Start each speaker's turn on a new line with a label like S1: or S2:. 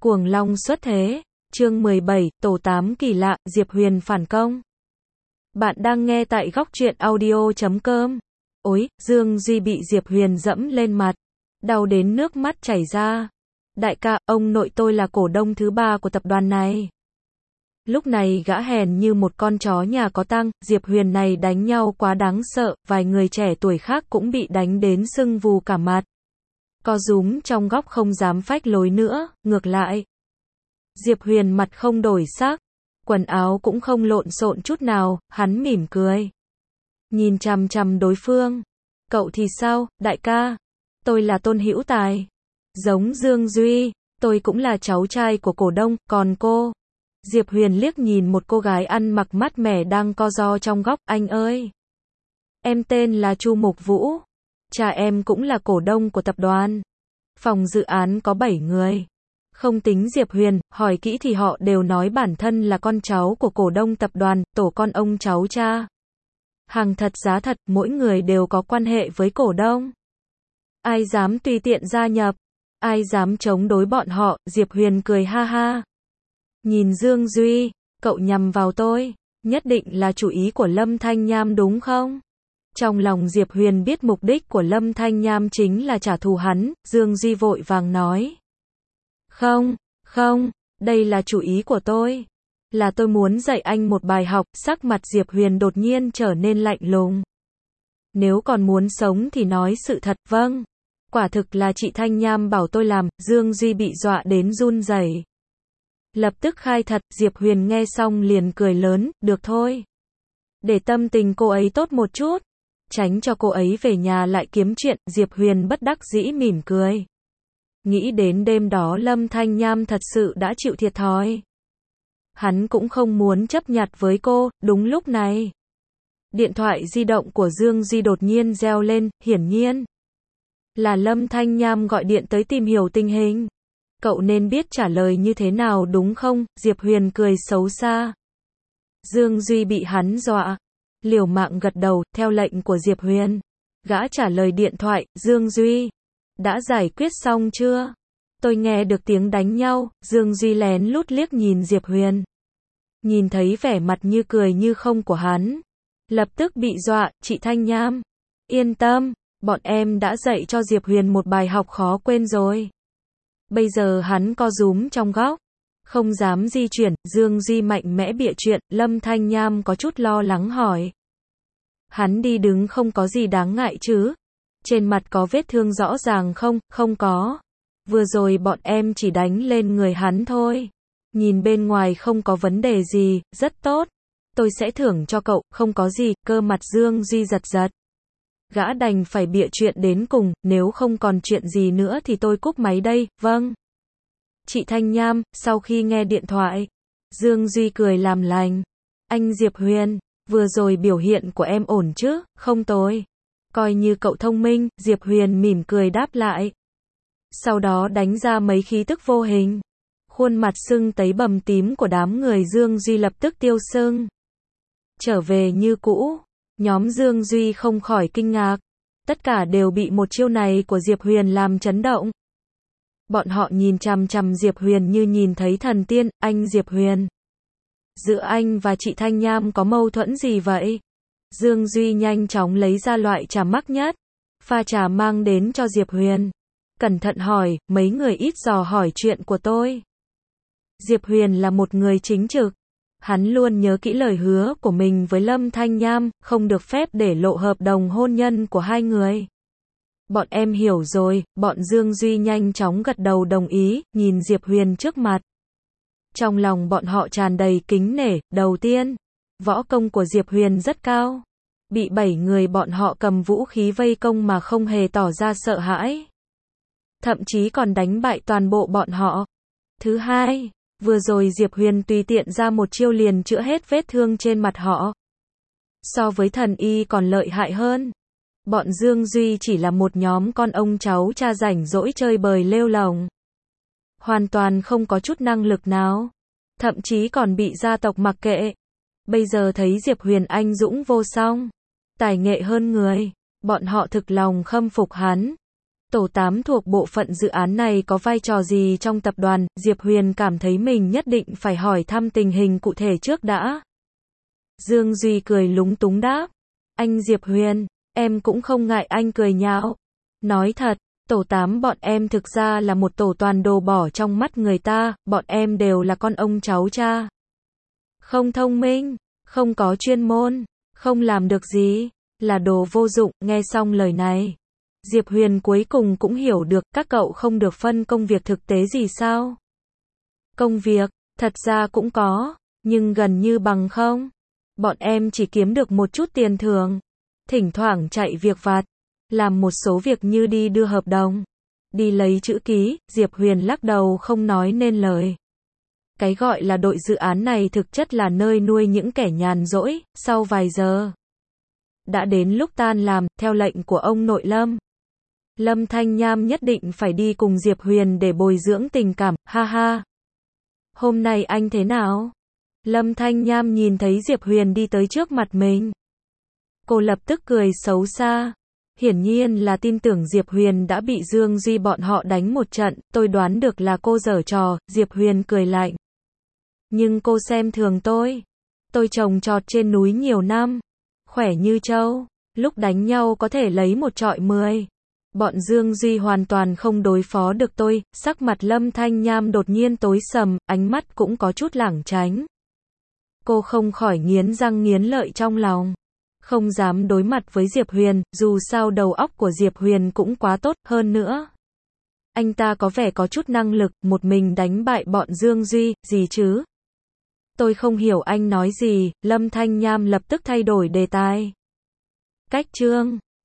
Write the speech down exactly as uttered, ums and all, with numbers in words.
S1: Cuồng long xuất thế, chương mười bảy, tổ tám kỳ lạ, Diệp Huyền phản công. Bạn đang nghe tại góc truyện audio chấm com. Ối, Dương Duy bị Diệp Huyền dẫm lên mặt, đau đến nước mắt chảy ra. Đại ca, ông nội tôi là cổ đông thứ ba của tập đoàn này. Lúc này gã hèn như một con chó nhà có tang, Diệp Huyền này đánh nhau quá đáng sợ, vài người trẻ tuổi khác cũng bị đánh đến sưng vù cả mặt. Co rúm trong góc không dám phách lối nữa, ngược lại. Diệp Huyền mặt không đổi sắc, quần áo cũng không lộn xộn chút nào, hắn mỉm cười. Nhìn chằm chằm đối phương. Cậu thì sao, đại ca? Tôi là Tôn Hữu Tài. Giống Dương Duy, tôi cũng là cháu trai của cổ đông, còn cô? Diệp Huyền liếc nhìn một cô gái ăn mặc mát mẻ đang co ro trong góc, anh ơi. Em tên là Chu Mục Vũ. Cha em cũng là cổ đông của tập đoàn. Phòng dự án có bảy người. Không tính Diệp Huyền, hỏi kỹ thì họ đều nói bản thân là con cháu của cổ đông tập đoàn, tổ con ông cháu cha. Hàng thật giá thật, mỗi người đều có quan hệ với cổ đông. Ai dám tùy tiện gia nhập? Ai dám chống đối bọn họ? Diệp Huyền cười ha ha. Nhìn Dương Duy, cậu nhằm vào tôi, nhất định là chủ ý của Lâm Thanh Nham đúng không? Trong lòng Diệp Huyền biết mục đích của Lâm Thanh Nham chính là trả thù hắn, Dương Duy vội vàng nói. Không, không, đây là chủ ý của tôi. Là tôi muốn dạy anh một bài học, sắc mặt Diệp Huyền đột nhiên trở nên lạnh lùng. Nếu còn muốn sống thì nói sự thật, vâng. Quả thực là chị Thanh Nham bảo tôi làm, Dương Duy bị dọa đến run rẩy. Lập tức khai thật, Diệp Huyền nghe xong liền cười lớn, được thôi. Để tâm tình cô ấy tốt một chút. Tránh cho cô ấy về nhà lại kiếm chuyện, Diệp Huyền bất đắc dĩ mỉm cười. Nghĩ đến đêm đó Lâm Thanh Nham thật sự đã chịu thiệt thòi. Hắn cũng không muốn chấp nhặt với cô, đúng lúc này. Điện thoại di động của Dương Duy đột nhiên reo lên, hiển nhiên. Là Lâm Thanh Nham gọi điện tới tìm hiểu tình hình. Cậu nên biết trả lời như thế nào đúng không? Diệp Huyền cười xấu xa. Dương Duy bị hắn dọa. Liều mạng gật đầu, theo lệnh của Diệp Huyền. Gã trả lời điện thoại, Dương Duy. Đã giải quyết xong chưa? Tôi nghe được tiếng đánh nhau, Dương Duy lén lút liếc nhìn Diệp Huyền. Nhìn thấy vẻ mặt như cười như không của hắn. Lập tức bị dọa, chị Thanh Nham. Yên tâm, bọn em đã dạy cho Diệp Huyền một bài học khó quên rồi. Bây giờ hắn co rúm trong góc. Không dám di chuyển, Dương Duy mạnh mẽ bịa chuyện, Lâm Thanh Nham có chút lo lắng hỏi. Hắn đi đứng không có gì đáng ngại chứ? Trên mặt có vết thương rõ ràng không? Không có. Vừa rồi bọn em chỉ đánh lên người hắn thôi. Nhìn bên ngoài không có vấn đề gì, rất tốt. Tôi sẽ thưởng cho cậu, không có gì, cơ mặt Dương Duy giật giật. Gã đành phải bịa chuyện đến cùng, nếu không còn chuyện gì nữa thì tôi cúp máy đây, vâng. Chị Thanh Nham, sau khi nghe điện thoại, Dương Duy cười làm lành. Anh Diệp Huyền, vừa rồi biểu hiện của em ổn chứ, không tồi. Coi như cậu thông minh, Diệp Huyền mỉm cười đáp lại. Sau đó đánh ra mấy khí tức vô hình. Khuôn mặt sưng tấy bầm tím của đám người Dương Duy lập tức tiêu sưng. Trở về như cũ, nhóm Dương Duy không khỏi kinh ngạc. Tất cả đều bị một chiêu này của Diệp Huyền làm chấn động. Bọn họ nhìn chằm chằm Diệp Huyền như nhìn thấy thần tiên, anh Diệp Huyền. Giữa anh và chị Thanh Nham có mâu thuẫn gì vậy? Dương Duy nhanh chóng lấy ra loại trà mắc nhất. Pha trà mang đến cho Diệp Huyền. Cẩn thận hỏi, mấy người ít dò hỏi chuyện của tôi. Diệp Huyền là một người chính trực. Hắn luôn nhớ kỹ lời hứa của mình với Lâm Thanh Nham, không được phép để lộ hợp đồng hôn nhân của hai người. Bọn em hiểu rồi, bọn Dương Duy nhanh chóng gật đầu đồng ý, nhìn Diệp Huyền trước mặt. Trong lòng bọn họ tràn đầy kính nể, đầu tiên, võ công của Diệp Huyền rất cao. Bị bảy người bọn họ cầm vũ khí vây công mà không hề tỏ ra sợ hãi. Thậm chí còn đánh bại toàn bộ bọn họ. Thứ hai, vừa rồi Diệp Huyền tùy tiện ra một chiêu liền chữa hết vết thương trên mặt họ. So với thần y còn lợi hại hơn. Bọn Dương Duy chỉ là một nhóm con ông cháu cha rảnh rỗi chơi bời lêu lồng. Hoàn toàn không có chút năng lực nào. Thậm chí còn bị gia tộc mặc kệ. Bây giờ thấy Diệp Huyền anh dũng vô song. Tài nghệ hơn người. Bọn họ thực lòng khâm phục hắn. Tổ tám thuộc bộ phận dự án này có vai trò gì trong tập đoàn? Diệp Huyền cảm thấy mình nhất định phải hỏi thăm tình hình cụ thể trước đã. Dương Duy cười lúng túng đáp. Anh Diệp Huyền, em cũng không ngại anh cười nhạo. Nói thật, tổ tám bọn em thực ra là một tổ toàn đồ bỏ trong mắt người ta, bọn em đều là con ông cháu cha. Không thông minh, không có chuyên môn, không làm được gì, là đồ vô dụng. Nghe xong lời này, Diệp Huyền cuối cùng cũng hiểu được, các cậu không được phân công việc thực tế gì sao? Công việc, thật ra cũng có, nhưng gần như bằng không. Bọn em chỉ kiếm được một chút tiền thưởng, thỉnh thoảng chạy việc vặt, làm một số việc như đi đưa hợp đồng, đi lấy chữ ký. Diệp Huyền lắc đầu không nói nên lời. Cái gọi là đội dự án này thực chất là nơi nuôi những kẻ nhàn rỗi. Sau vài giờ, đã đến lúc tan làm, theo lệnh của ông nội Lâm. Lâm Thanh Nham nhất định phải đi cùng Diệp Huyền để bồi dưỡng tình cảm, ha ha. Hôm nay anh thế nào? Lâm Thanh Nham nhìn thấy Diệp Huyền đi tới trước mặt mình. Cô lập tức cười xấu xa. Hiển nhiên là tin tưởng Diệp Huyền đã bị Dương Duy bọn họ đánh một trận, tôi đoán được là cô giở trò. Diệp Huyền cười lạnh. Nhưng cô xem thường tôi. Tôi trồng trọt trên núi nhiều năm, khỏe như trâu, lúc đánh nhau có thể lấy một trọi mười. Bọn Dương Duy hoàn toàn không đối phó được tôi. Sắc mặt Lâm Thanh Nham đột nhiên tối sầm, ánh mắt cũng có chút lảng tránh. Cô không khỏi nghiến răng nghiến lợi trong lòng. Không dám đối mặt với Diệp Huyền, dù sao đầu óc của Diệp Huyền cũng quá tốt, hơn nữa. Anh ta có vẻ có chút năng lực, một mình đánh bại bọn Dương Duy, gì chứ? Tôi không hiểu anh nói gì. Lâm Thanh Nham lập tức thay đổi đề tài. Cách chương